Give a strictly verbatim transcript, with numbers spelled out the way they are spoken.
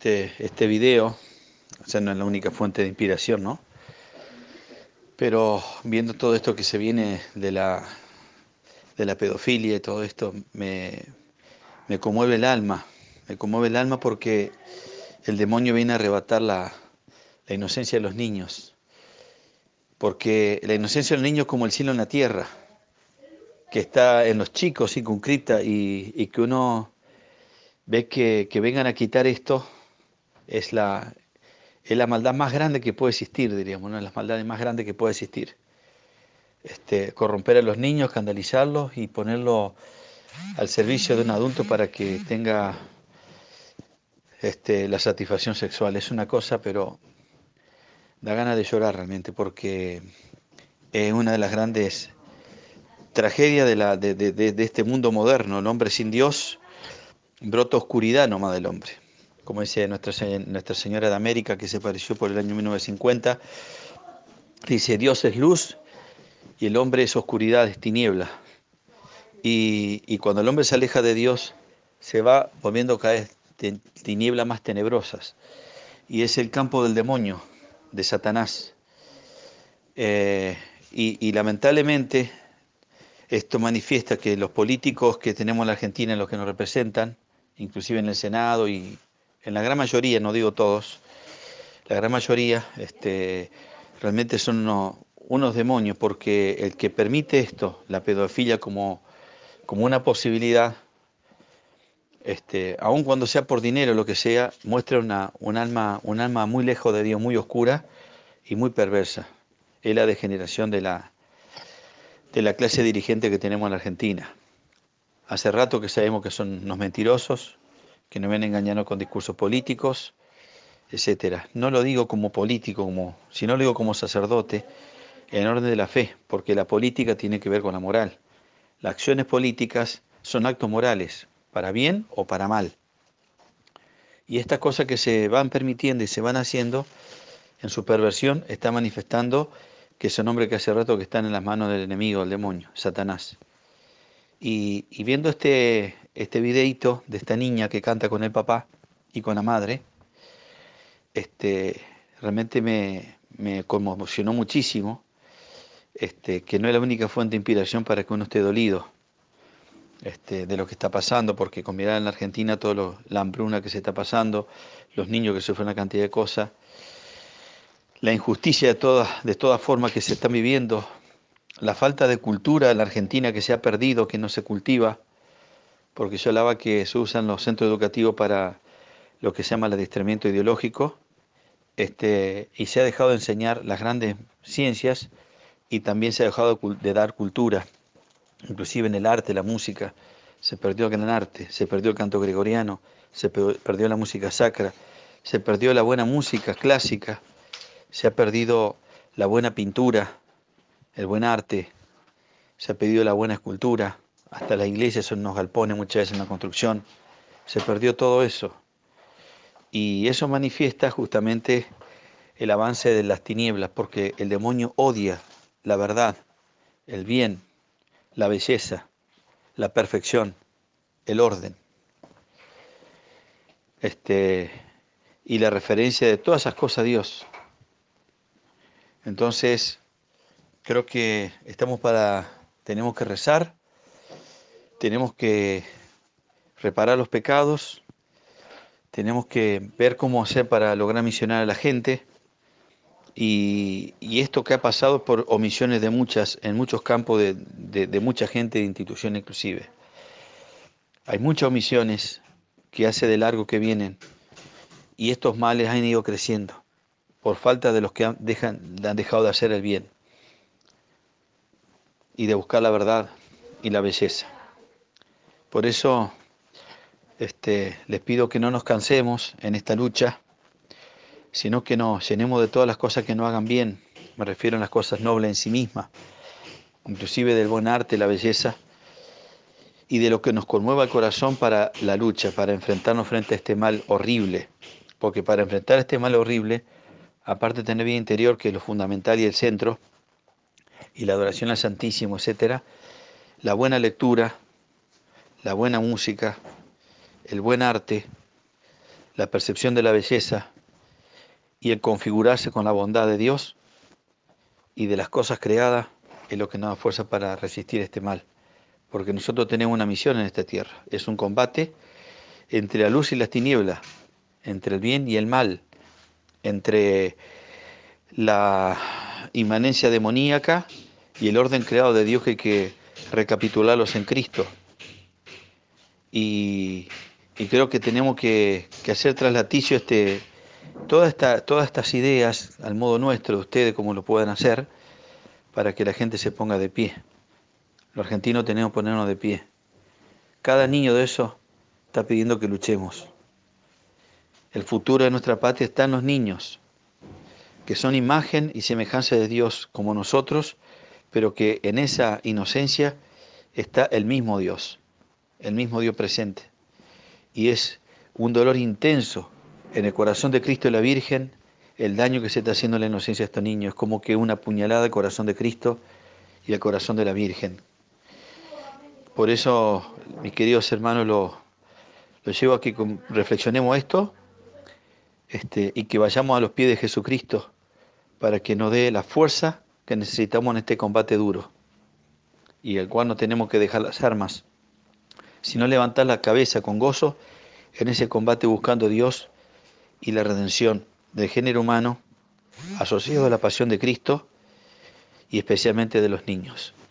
este, este video, o sea, no es la única fuente de inspiración, ¿no? Pero viendo todo esto que se viene de la, de la pedofilia y todo esto, me, me conmueve el alma. Me conmueve el alma porque el demonio viene a arrebatar la, la inocencia de los niños. Porque la inocencia de los niños es como el cielo en la tierra, que está en los chicos circunscripta y, y que uno ve que, que vengan a quitar esto, es la, es la maldad más grande que puede existir, diríamos, una de las maldades más grandes que puede existir. Este, corromper a los niños, escandalizarlos y ponerlos al servicio de un adulto para que tenga este, la satisfacción sexual. Es una cosa, pero da ganas de llorar realmente, porque es una de las grandes tragedias de, la, de, de, de, de este mundo moderno. El hombre sin Dios brota oscuridad nomás del hombre. Como dice Nuestra, Nuestra Señora de América, que se apareció por el año mil novecientos cincuenta, dice: Dios es luz y el hombre es oscuridad, es tiniebla. Y, y cuando el hombre se aleja de Dios, se va volviendo cada vez tinieblas más tenebrosas. Y es el campo del demonio, de Satanás. Eh, y, y lamentablemente esto manifiesta que los políticos que tenemos en la Argentina, los que nos representan, inclusive en el Senado y en la gran mayoría, no digo todos, la gran mayoría este, realmente son unos, unos demonios, porque el que permite esto, la pedofilia como, como una posibilidad, este, aun cuando sea por dinero o lo que sea, muestra una, un alma, un alma muy lejos de Dios, muy oscura y muy perversa. Es la degeneración de la, de la clase dirigente que tenemos en la Argentina. Hace rato que sabemos que son unos mentirosos, que nos ven engañando con discursos políticos, etcétera. No lo digo como político, como, sino lo digo como sacerdote, en orden de la fe, porque la política tiene que ver con la moral. Las acciones políticas son actos morales, para bien o para mal. Y estas cosas que se van permitiendo y se van haciendo, en su perversión, está manifestando que son hombres que hace rato que están en las manos del enemigo, del demonio, Satanás. Y, y viendo este, este videíto de esta niña que canta con el papá y con la madre, este, realmente me, me conmocionó muchísimo, este, que no es la única fuente de inspiración para que uno esté dolido este, de lo que está pasando, porque con mirar en la Argentina toda la hambruna que se está pasando, los niños que sufren una cantidad de cosas, la injusticia de todas de toda forma que se está viviendo, la falta de cultura en la Argentina que se ha perdido, que no se cultiva, porque yo hablaba que se usan los centros educativos para lo que se llama el adiestramiento ideológico, este, y se ha dejado de enseñar las grandes ciencias y también se ha dejado de dar cultura, inclusive en el arte, la música. Se perdió el gran arte, se perdió el canto gregoriano, se perdió la música sacra, se perdió la buena música clásica, se ha perdido la buena pintura, el buen arte, se ha perdido la buena escultura, hasta las iglesias son unos galpones muchas veces en la construcción, se perdió todo eso. Y eso manifiesta justamente el avance de las tinieblas, porque el demonio odia la verdad, el bien, la belleza, la perfección, el orden, este, y la referencia de todas esas cosas a Dios. Entonces, creo que estamos para, tenemos que rezar, tenemos que reparar los pecados, tenemos que ver cómo hacer para lograr misionar a la gente. Y, y esto que ha pasado por omisiones de muchas, en muchos campos de, de, de mucha gente, de instituciones inclusive. Hay muchas omisiones que hace de largo que vienen y estos males han ido creciendo por falta de los que han, dejan, han dejado de hacer el bien y de buscar la verdad y la belleza. Por eso este, les pido que no nos cansemos en esta lucha, sino que nos llenemos de todas las cosas que nos hagan bien. Me refiero a las cosas nobles en sí mismas, inclusive del buen arte, la belleza, y de lo que nos conmueva el corazón para la lucha, para enfrentarnos frente a este mal horrible. Porque para enfrentar este mal horrible, aparte de tener vida interior, que es lo fundamental y el centro, y la adoración al Santísimo, etcétera, la buena lectura, la buena música, el buen arte, la percepción de la belleza y el configurarse con la bondad de Dios y de las cosas creadas es lo que nos da fuerza para resistir este mal. Porque nosotros tenemos una misión en esta tierra. Es un combate entre la luz y las tinieblas, entre el bien y el mal, entre la inmanencia demoníaca y el orden creado de Dios que hay que recapitularlos en Cristo. Y, y creo que tenemos que, que hacer traslaticio este, toda esta, todas estas ideas al modo nuestro, de ustedes como lo puedan hacer, para que la gente se ponga de pie. Los argentinos tenemos que ponernos de pie. Cada niño de eso está pidiendo que luchemos. El futuro de nuestra patria está en los niños, que son imagen y semejanza de Dios como nosotros, pero que en esa inocencia está el mismo Dios, el mismo Dios presente. Y es un dolor intenso en el corazón de Cristo y la Virgen el daño que se está haciendo a la inocencia de estos niños. Es como que una puñalada al corazón de Cristo y al corazón de la Virgen. Por eso, mis queridos hermanos, lo, lo llevo a que reflexionemos esto este, y que vayamos a los pies de Jesucristo para que nos dé la fuerza que necesitamos en este combate duro y el cual no tenemos que dejar las armas, sino levantar la cabeza con gozo en ese combate buscando a Dios y la redención del género humano asociado a la pasión de Cristo y especialmente de los niños.